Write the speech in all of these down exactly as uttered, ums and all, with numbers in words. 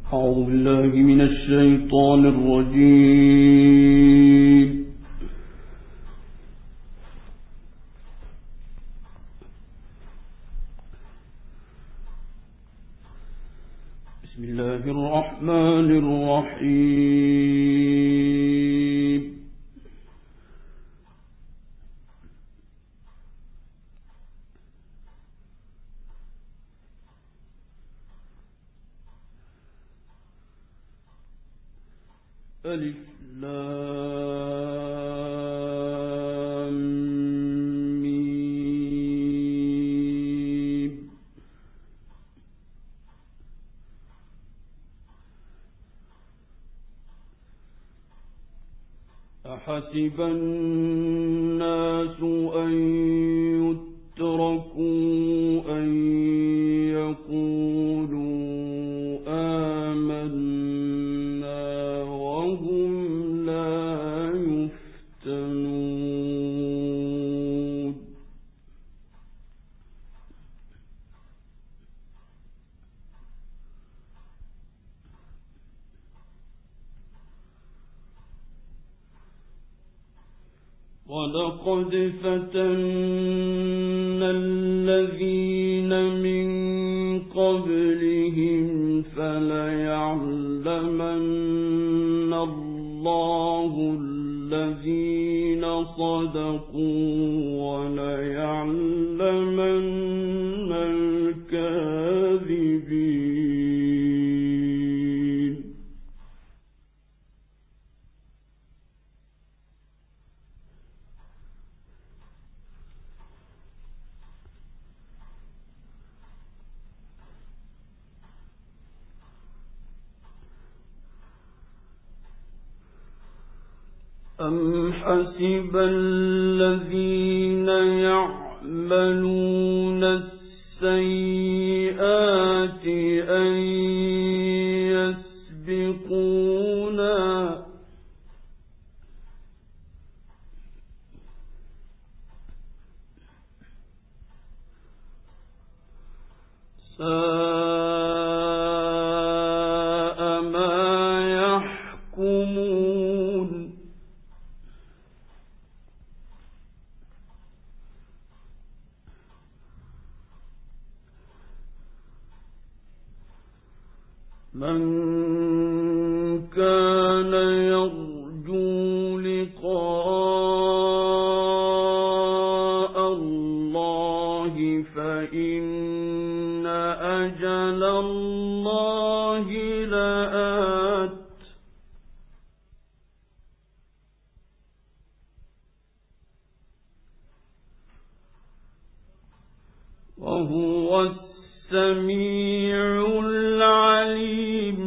أعوذ بالله من الشيطان الرجيم. بسم الله الرحمن الرحيم. ألف لام ميم. أحسب الناس أن يتركوا أن يقولوا آمنا وهم لا يفتنون. ولقد فتنا الذين من قبلهم فليعلمن الله الذين صدقوا وليعلمن الكاذبين. أم حسب الذين يعملون السيئات أن يسبقونا ساء ما يحكمون. من كان يرجو لقاء الله فإن أجل الله لآت. وهو السميع العليم.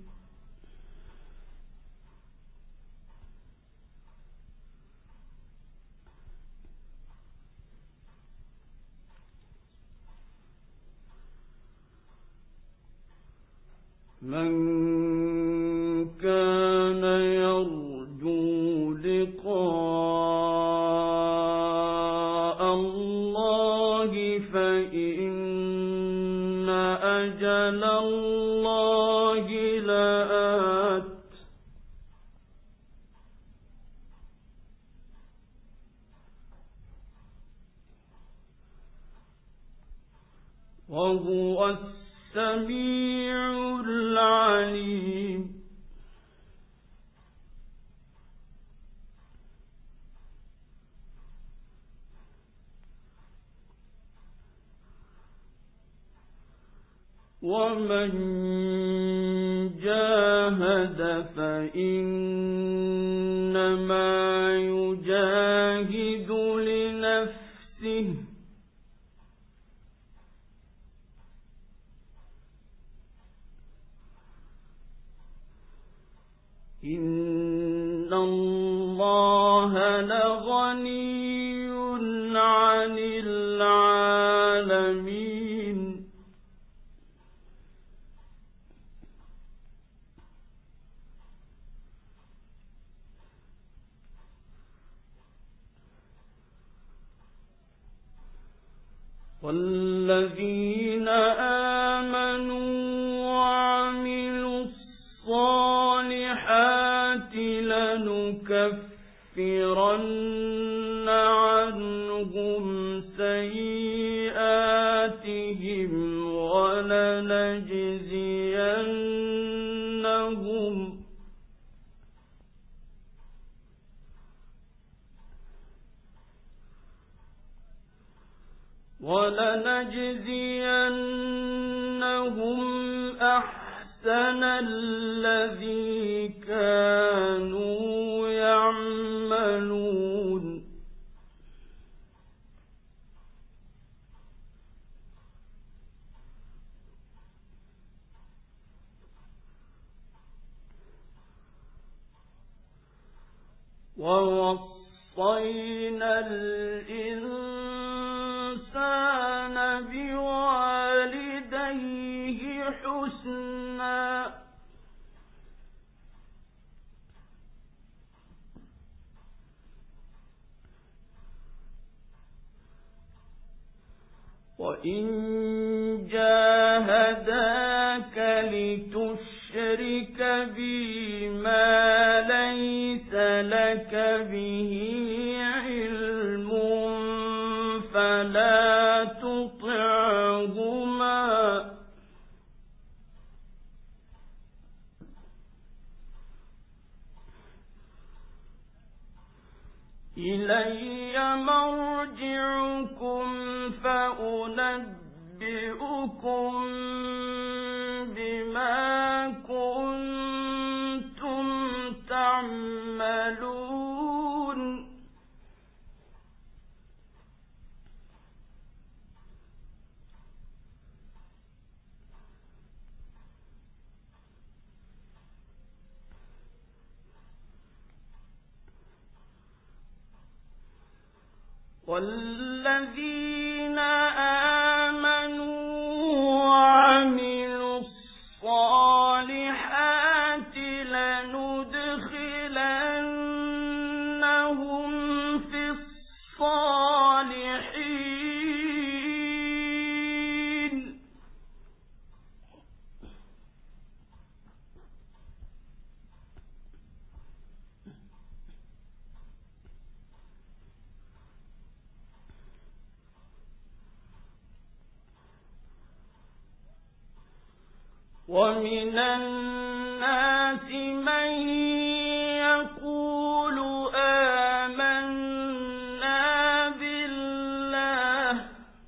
من كان يرجو لقاء الله فإن أجل الله لآت. وهو السميع العليم. ومن جاهد فإنما يجاهد لنفسه. إن الله لغني عن العالمين. والذين آمنوا وعملوا ولنجزينهم ولنجزينهم أحسن الذي كانوا يعملون ووصينا الإنسان بوالديه حسنا وإن جاهداك لتشرك بي ما ليس لك به علم فلا تطعهما إلي مرجعكم فأنبئكم بما كنتم تعملون والذين آمنوا وعملوا الصالحات لندخلنهم في الصالحين ومن الناس من يقول آمنا بالله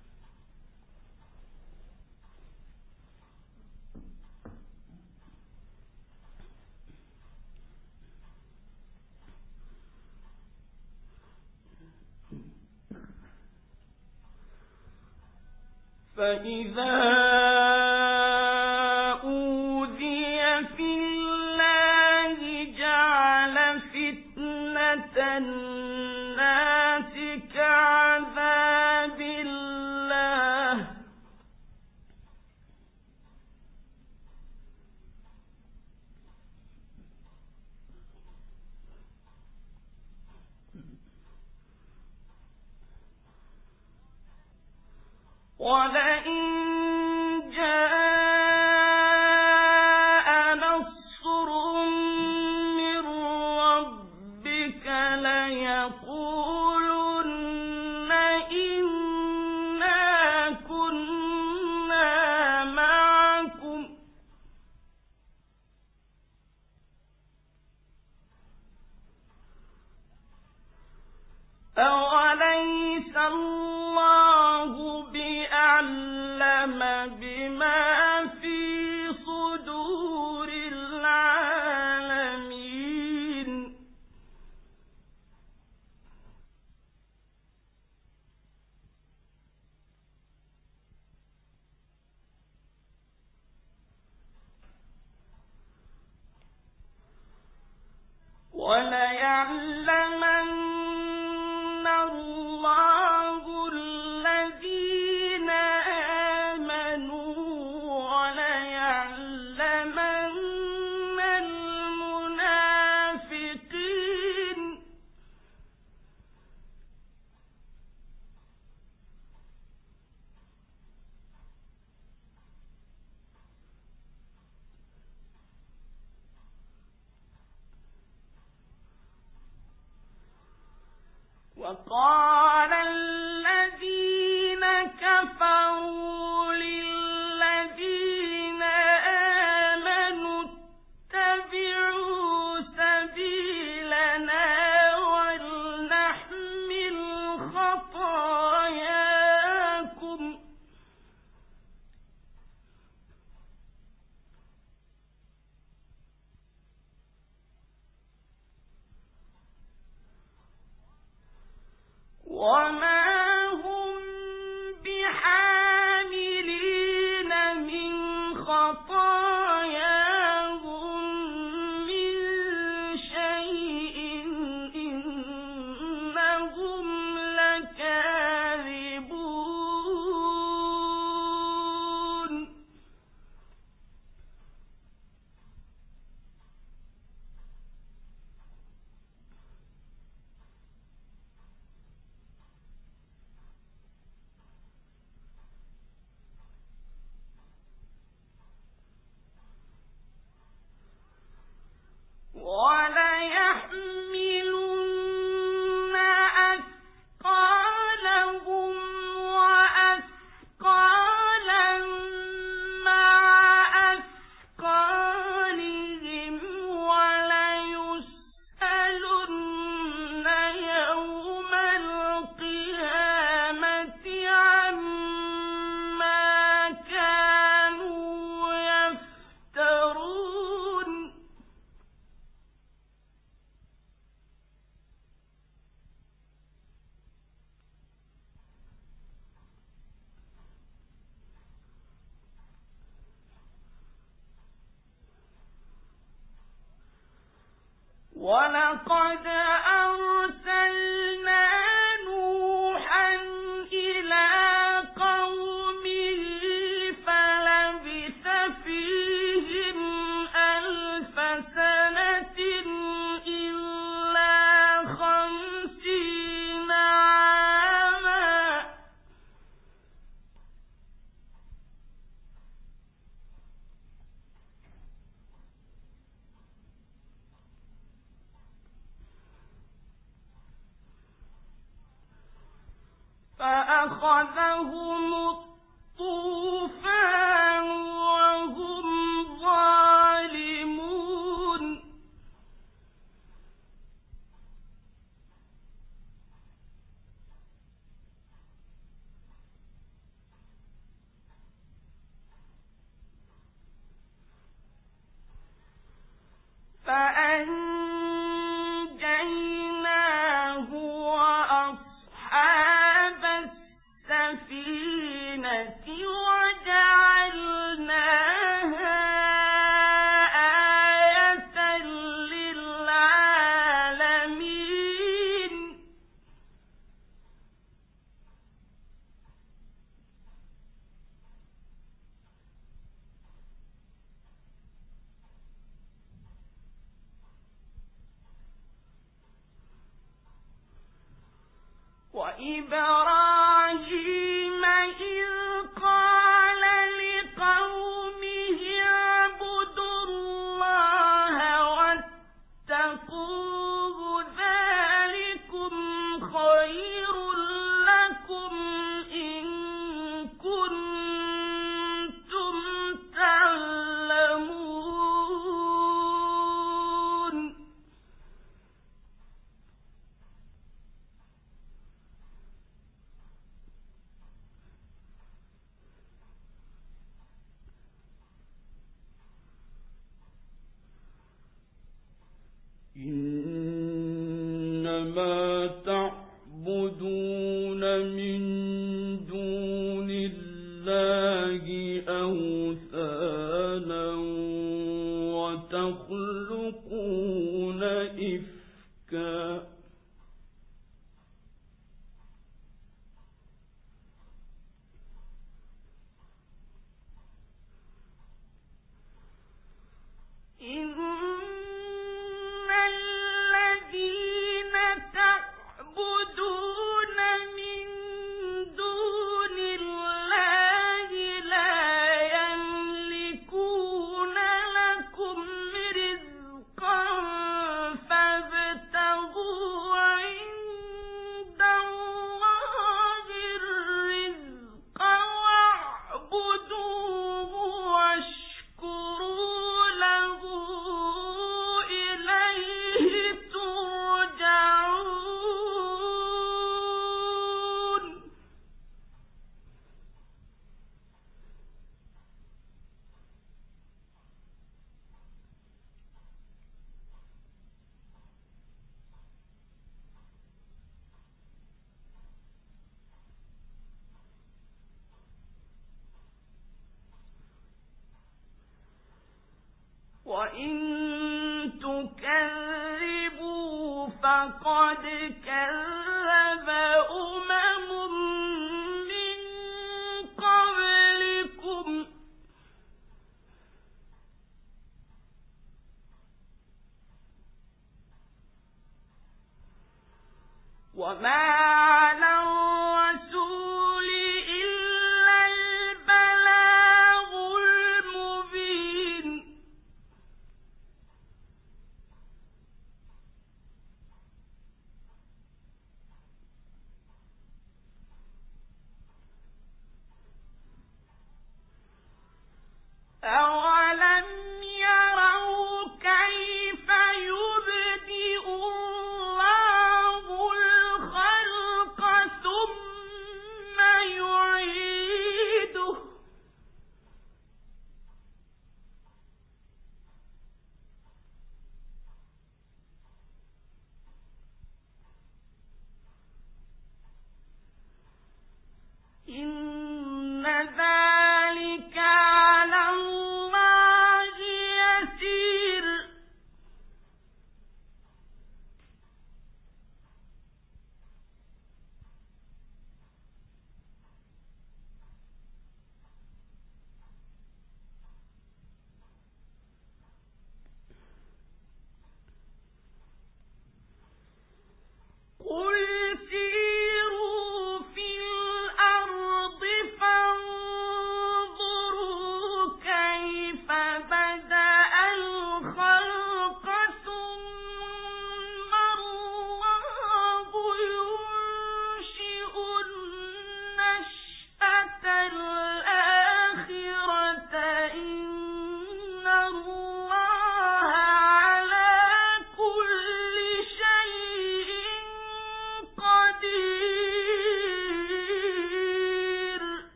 فإذا الناس كعذاب الله ولئن جاء نصر من ربك ليقولن إنا كنا معكم أوليس الله بأعلم بما في صدور العالمين وليعلمن الله الذين آمنوا وليعلمن المنافقين وقال الذين كفروا للذين فأخذهم الطوفان وهم ظالمون فأنجيناه وأصحاب السفينة وجعلناها آية للعالمين وإبراهيم إذ قال لقومه اعبدوا الله واتقوه ذلكم خير لكم إن كنتم تعلمون إنما تعبدون من دون الله أوثانا وتخلقون إفكا إن الذين تعبدون من دون الله لا يملكون لكم رزقا فابتغوا عند الله الرزق واعبدوه واشكروا له إليه ترجعون وإن تكذبوا فقد كذب أمم من قبلكم وما على الرسول إلا البلاغ المبين أولم يروا كيف يبدئ الله الخلق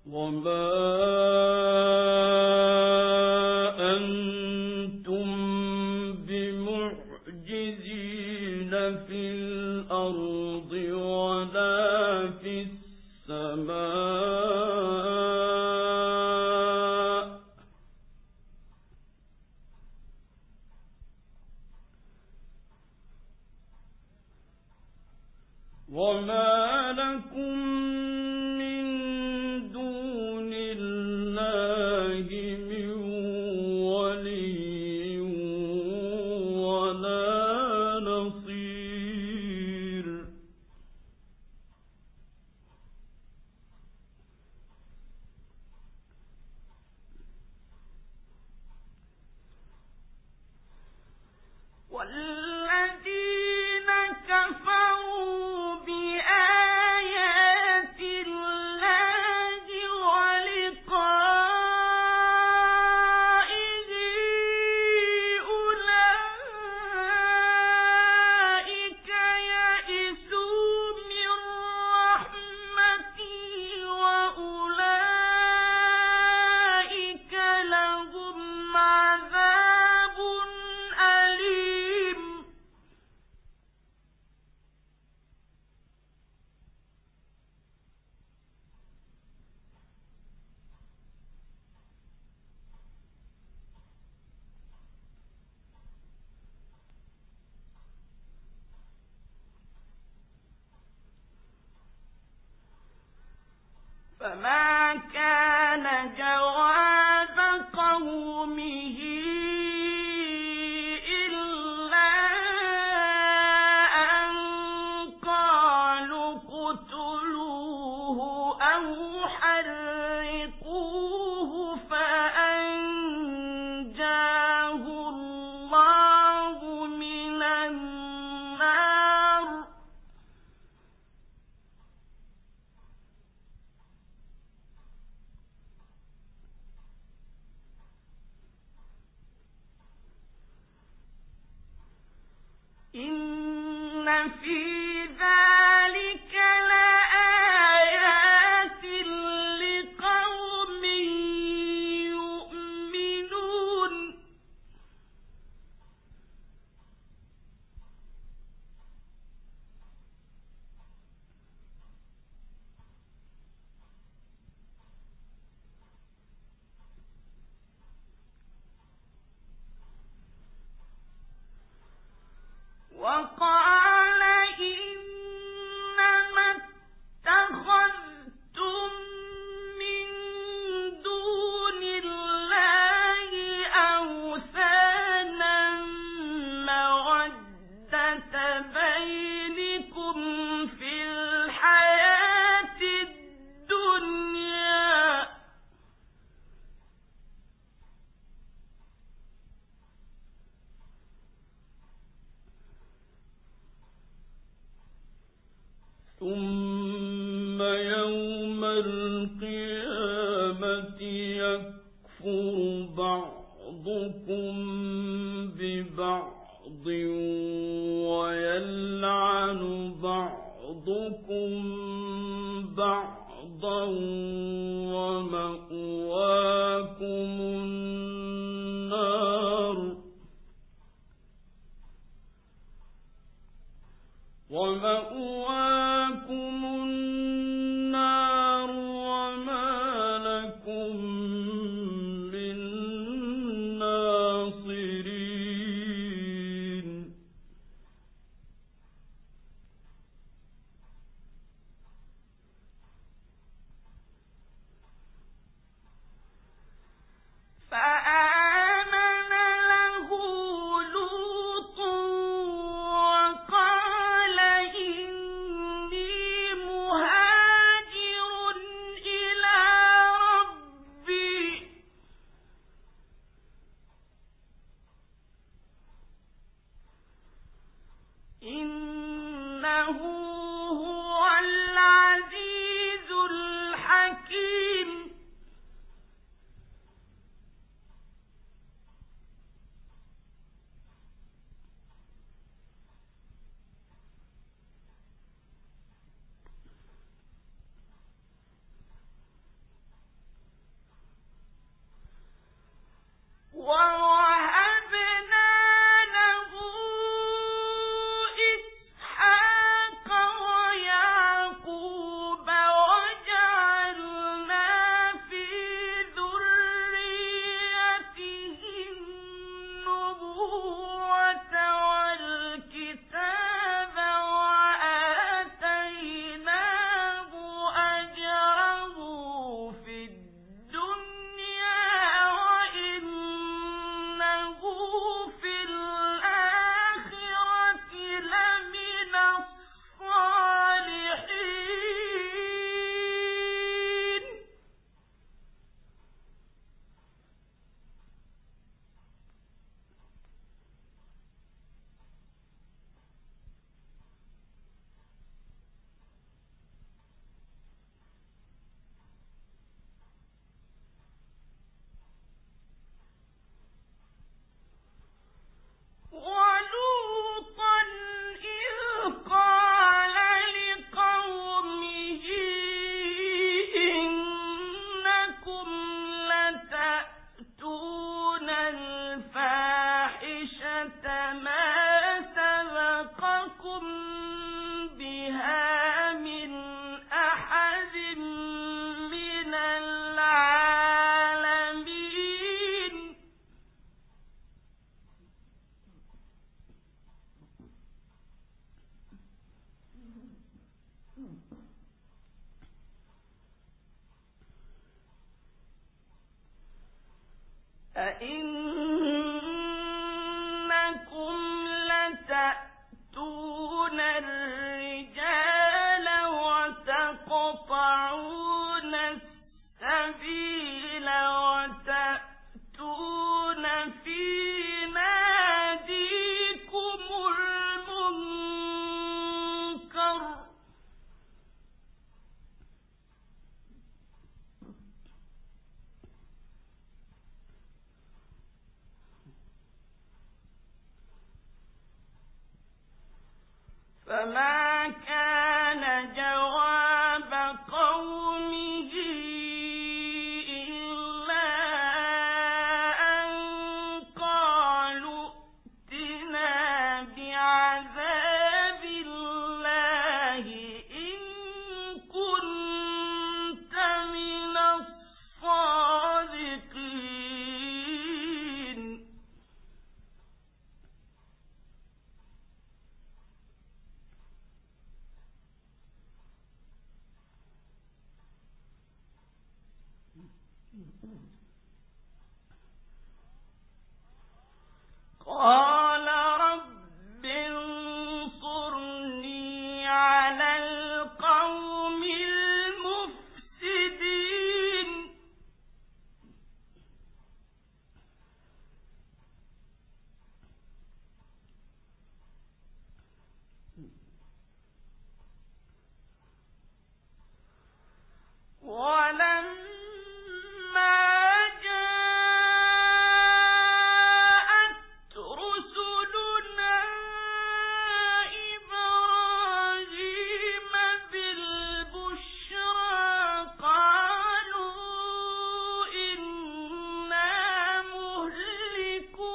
وما أنتم بمعجزين في الأرض ولا في السماء وما لكم من دون الله من ولي ولا نصير والذين كفروا بآيات الله ولقائه أولئك يئسوا من رحمتي وأولئك لهم عذاب أليم فما كان جواب قومه إلا أن قالوا اقتلوه أو حرقوه فأنجاه الله من النار إن في ذلك لآيات لقوم يؤمنون وقال إنما اتخذتم من دون الله أوثانا مودة بينكم في الحياة الدنيا ثم يوم القيامة يكفر بعضكم ببعض ويلعن بعضكم بعضا ومأواكم النار ومأواكم النار وما لكم من ناصرين قال رب انصرني على القوم المفسدين ولما جاءت رسلنا إبراهيم بالبشرى قالوا إنا مهلكو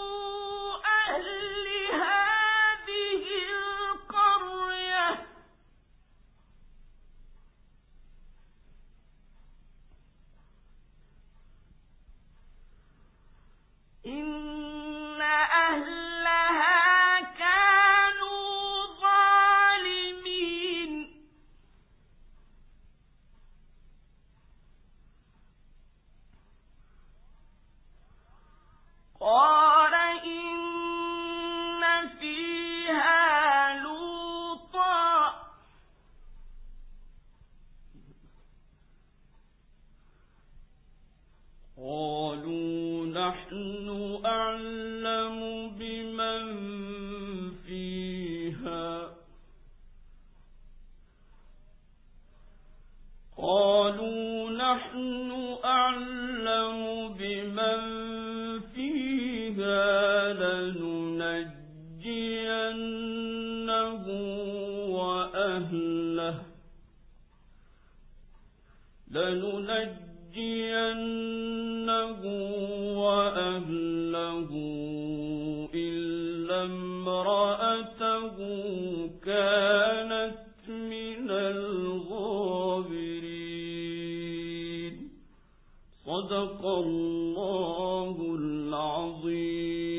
أهل هذه القرية إن أهلها كانوا ظالمين قال إن فيها لوطا قالوا نحن أعلم بمن فيها قالوا نحن أعلم بمن فيها لننجينه وأهله لننجينه وأهله إلا امرأته كانت من الغابرين. صدق الله العظيم.